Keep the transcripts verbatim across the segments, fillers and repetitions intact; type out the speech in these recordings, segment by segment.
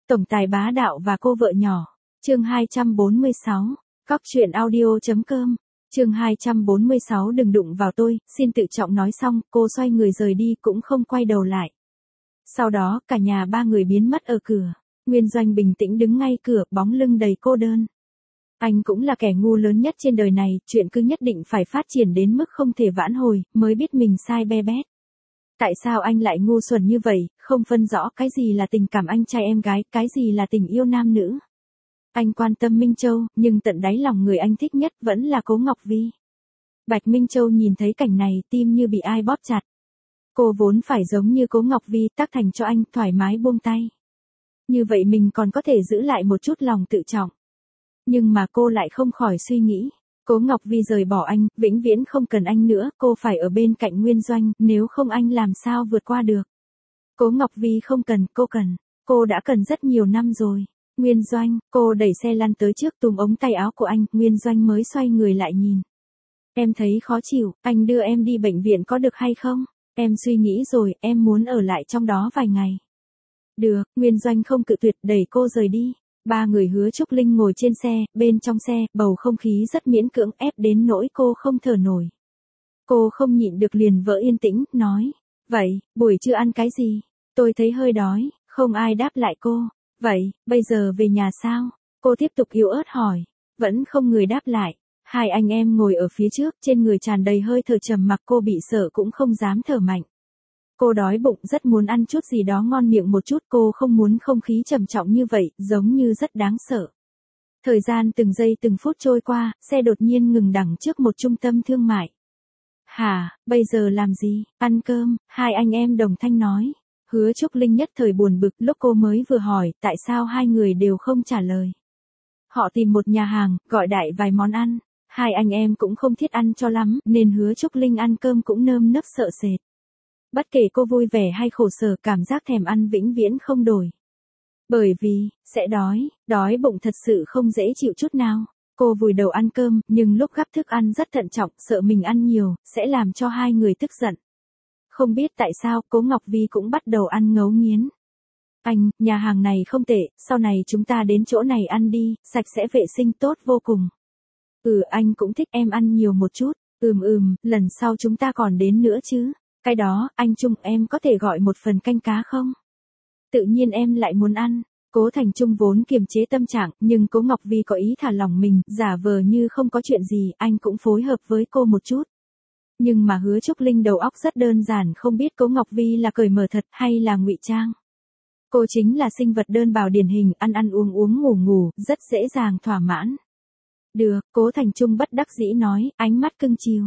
Tổng tài bá đạo và cô vợ nhỏ. Chương hai trăm bốn mươi sáu. Cóc truyện audio.com. Chương hai trăm bốn mươi sáu đừng đụng vào tôi, xin tự trọng nói xong, cô xoay người rời đi cũng không quay đầu lại. Sau đó, cả nhà ba người biến mất ở cửa. Nguyên Doanh bình tĩnh đứng ngay cửa, bóng lưng đầy cô đơn. Anh cũng là kẻ ngu lớn nhất trên đời này, chuyện cứ nhất định phải phát triển đến mức không thể vãn hồi, mới biết mình sai be bét. Tại sao anh lại ngu xuẩn như vậy, không phân rõ cái gì là tình cảm anh trai em gái, cái gì là tình yêu nam nữ. Anh quan tâm Minh Châu, nhưng tận đáy lòng người anh thích nhất vẫn là Cố Ngọc Vi. Bạch Minh Châu nhìn thấy cảnh này, tim như bị ai bóp chặt. Cô vốn phải giống như Cố Ngọc Vi, tác thành cho anh, thoải mái buông tay. Như vậy mình còn có thể giữ lại một chút lòng tự trọng. Nhưng mà cô lại không khỏi suy nghĩ. Cố Ngọc Vi rời bỏ anh, vĩnh viễn không cần anh nữa, cô phải ở bên cạnh Nguyên Doanh, nếu không anh làm sao vượt qua được. Cố Ngọc Vi không cần, cô cần. Cô đã cần rất nhiều năm rồi. Nguyên Doanh, cô đẩy xe lăn tới trước túm ống tay áo của anh, Nguyên Doanh mới xoay người lại nhìn. Em thấy khó chịu, anh đưa em đi bệnh viện có được hay không? Em suy nghĩ rồi, em muốn ở lại trong đó vài ngày. Được, Nguyên Doanh không cự tuyệt, đẩy cô rời đi. Ba người Hứa Trúc Linh ngồi trên xe, bên trong xe, bầu không khí rất miễn cưỡng, ép đến nỗi cô không thở nổi. Cô không nhịn được liền vỡ yên tĩnh, nói. Vậy, buổi trưa ăn cái gì? Tôi thấy hơi đói, không ai đáp lại cô. Vậy, bây giờ về nhà sao? Cô tiếp tục yếu ớt hỏi. Vẫn không người đáp lại. Hai anh em ngồi ở phía trước, trên người tràn đầy hơi thở trầm mặc, cô bị sợ cũng không dám thở mạnh. Cô đói bụng, rất muốn ăn chút gì đó ngon miệng một chút, cô không muốn không khí trầm trọng như vậy, giống như rất đáng sợ. Thời gian từng giây từng phút trôi qua, xe đột nhiên ngừng đằng trước một trung tâm thương mại. Hả, bây giờ làm gì? Ăn cơm, hai anh em đồng thanh nói. Hứa Trúc Linh nhất thời buồn bực, lúc cô mới vừa hỏi, tại sao hai người đều không trả lời. Họ tìm một nhà hàng, gọi đại vài món ăn. Hai anh em cũng không thiết ăn cho lắm, nên Hứa Trúc Linh ăn cơm cũng nơm nớp sợ sệt. Bất kể cô vui vẻ hay khổ sở, cảm giác thèm ăn vĩnh viễn không đổi. Bởi vì, sẽ đói, đói bụng thật sự không dễ chịu chút nào. Cô vùi đầu ăn cơm, nhưng lúc gắp thức ăn rất thận trọng, sợ mình ăn nhiều, sẽ làm cho hai người tức giận. Không biết tại sao, Cố Ngọc Vi cũng bắt đầu ăn ngấu nghiến. Anh, nhà hàng này không tệ, sau này chúng ta đến chỗ này ăn đi, sạch sẽ vệ sinh tốt vô cùng. Ừ, anh cũng thích em ăn nhiều một chút, ừm ừm, lần sau chúng ta còn đến nữa chứ. Cái đó, anh Trung, em có thể gọi một phần canh cá không? Tự nhiên em lại muốn ăn. Cố Thành Trung vốn kiềm chế tâm trạng, nhưng Cố Ngọc Vi có ý thả lỏng mình, giả vờ như không có chuyện gì, anh cũng phối hợp với cô một chút. Nhưng mà Hứa Trúc Linh đầu óc rất đơn giản, không biết Cố Ngọc Vi là cởi mở thật hay là ngụy trang. Cô chính là sinh vật đơn bào điển hình, ăn ăn uống uống ngủ ngủ, rất dễ dàng thỏa mãn. Được, Cố Thành Trung bất đắc dĩ nói, ánh mắt cưng chiều.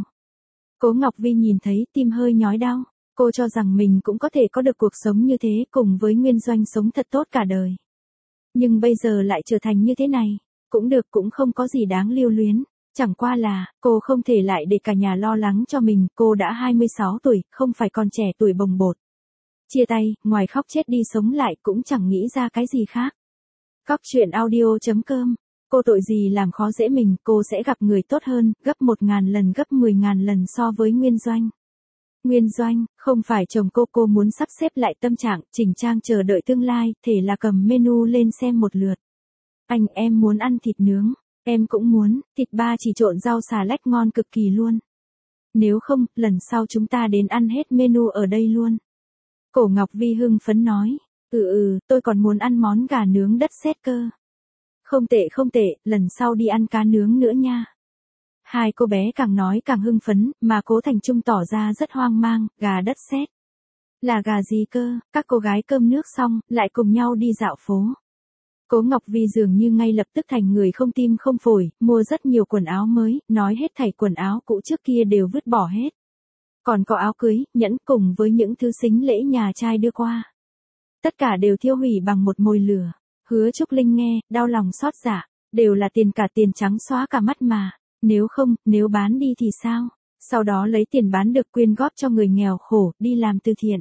Cố Ngọc Vi nhìn thấy, tim hơi nhói đau. Cô cho rằng mình cũng có thể có được cuộc sống như thế, cùng với Nguyên Doanh sống thật tốt cả đời. Nhưng bây giờ lại trở thành như thế này. Cũng được, cũng không có gì đáng lưu luyến. Chẳng qua là, cô không thể lại để cả nhà lo lắng cho mình, cô đã hai mươi sáu tuổi, không phải còn trẻ tuổi bồng bột. Chia tay, ngoài khóc chết đi sống lại cũng chẳng nghĩ ra cái gì khác. Cóc truyện audio.com. Cô tội gì làm khó dễ mình, cô sẽ gặp người tốt hơn, gấp một ngàn lần gấp mười ngàn lần so với Nguyên Doanh. Nguyên Doanh, không phải chồng cô, cô muốn sắp xếp lại tâm trạng, chỉnh trang chờ đợi tương lai, thể là cầm menu lên xem một lượt. Anh, em muốn ăn thịt nướng, em cũng muốn, thịt ba chỉ trộn rau xà lách ngon cực kỳ luôn. Nếu không, lần sau chúng ta đến ăn hết menu ở đây luôn. Cổ Ngọc Vi hưng phấn nói, ừ ừ, tôi còn muốn ăn món gà nướng đất sét cơ. Không tệ không tệ, lần sau đi ăn cá nướng nữa nha. Hai cô bé càng nói càng hưng phấn, mà Cố Thành Trung tỏ ra rất hoang mang, gà đất sét. Là gà gì cơ? Các cô gái cơm nước xong, lại cùng nhau đi dạo phố. Cố Ngọc Vi dường như ngay lập tức thành người không tim không phổi, mua rất nhiều quần áo mới, nói hết thảy quần áo cũ trước kia đều vứt bỏ hết. Còn có áo cưới, nhẫn cùng với những thứ sính lễ nhà trai đưa qua. Tất cả đều thiêu hủy bằng một mồi lửa. Hứa Trúc Linh nghe, đau lòng xót dạ, đều là tiền cả tiền trắng xóa cả mắt mà, nếu không, nếu bán đi thì sao? Sau đó lấy tiền bán được quyên góp cho người nghèo khổ, đi làm từ thiện.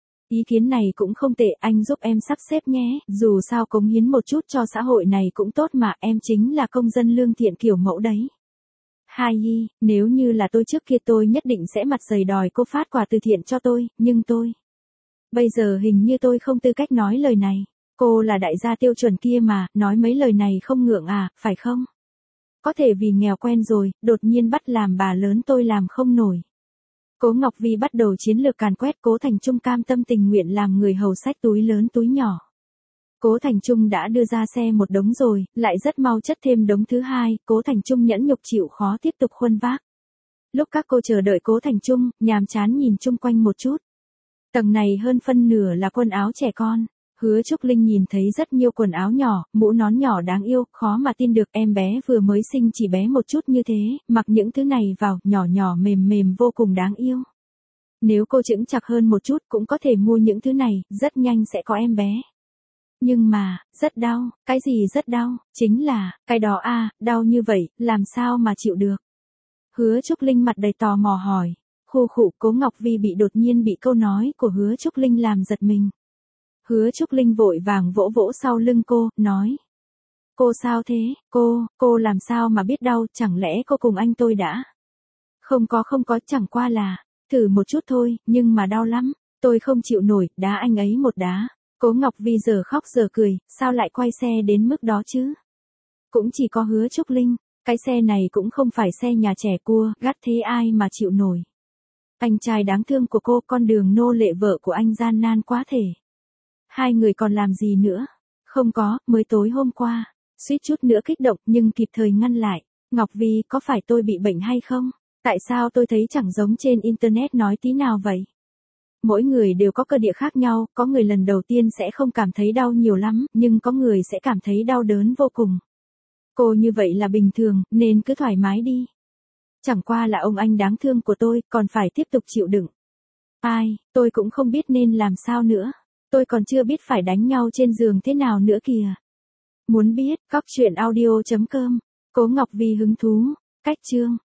Ý kiến này cũng không tệ, anh giúp em sắp xếp nhé, dù sao cống hiến một chút cho xã hội này cũng tốt mà, em chính là công dân lương thiện kiểu mẫu đấy. Hai Nhi, nếu như là tôi trước kia tôi nhất định sẽ mặt dày đòi cô phát quà từ thiện cho tôi, nhưng tôi... Bây giờ hình như tôi không tư cách nói lời này. Cô là đại gia tiêu chuẩn kia mà, nói mấy lời này không ngượng à, phải không? Có thể vì nghèo quen rồi, đột nhiên bắt làm bà lớn tôi làm không nổi. Cố Ngọc Vi bắt đầu chiến lược càn quét. Cố Thành Trung cam tâm tình nguyện làm người hầu xách túi lớn túi nhỏ. Cố Thành Trung đã đưa ra xe một đống rồi, lại rất mau chất thêm đống thứ hai. Cố Thành Trung nhẫn nhục chịu khó tiếp tục khuân vác. Lúc các cô chờ đợi Cố Thành Trung, nhàm chán nhìn chung quanh một chút. Tầng này hơn phân nửa là quần áo trẻ con. Hứa Trúc Linh nhìn thấy rất nhiều quần áo nhỏ, mũ nón nhỏ đáng yêu, khó mà tin được em bé vừa mới sinh chỉ bé một chút như thế, mặc những thứ này vào, nhỏ nhỏ mềm mềm vô cùng đáng yêu. Nếu cô chững chạc hơn một chút cũng có thể mua những thứ này, rất nhanh sẽ có em bé. Nhưng mà, rất đau, cái gì rất đau, chính là, cái đó à, đau như vậy, làm sao mà chịu được. Hứa Trúc Linh mặt đầy tò mò hỏi, khu khụ. Cố Ngọc Vi bị đột nhiên bị câu nói của Hứa Trúc Linh làm giật mình. Hứa Trúc Linh vội vàng vỗ vỗ sau lưng cô, nói. Cô sao thế, cô, cô làm sao mà biết đau, chẳng lẽ cô cùng anh tôi đã. Không có không có, chẳng qua là, thử một chút thôi, nhưng mà đau lắm, tôi không chịu nổi, đá anh ấy một đá. Cố Ngọc Vi giờ khóc giờ cười, sao lại quay xe đến mức đó chứ. Cũng chỉ có Hứa Trúc Linh, cái xe này cũng không phải xe nhà trẻ cua, gắt thế ai mà chịu nổi. Anh trai đáng thương của cô, con đường nô lệ vợ của anh gian nan quá thể. Hai người còn làm gì nữa? Không có, mới tối hôm qua, suýt chút nữa kích động nhưng kịp thời ngăn lại. Ngọc Vi, có phải tôi bị bệnh hay không? Tại sao tôi thấy chẳng giống trên internet nói tí nào vậy? Mỗi người đều có cơ địa khác nhau, có người lần đầu tiên sẽ không cảm thấy đau nhiều lắm, nhưng có người sẽ cảm thấy đau đớn vô cùng. Cô như vậy là bình thường, nên cứ thoải mái đi. Chẳng qua là ông anh đáng thương của tôi, còn phải tiếp tục chịu đựng. Ai, tôi cũng không biết nên làm sao nữa. Tôi còn chưa biết phải đánh nhau trên giường thế nào nữa kìa. Muốn biết, cóc truyện audio chấm com. Cố Ngọc Vi hứng thú. Cách chương.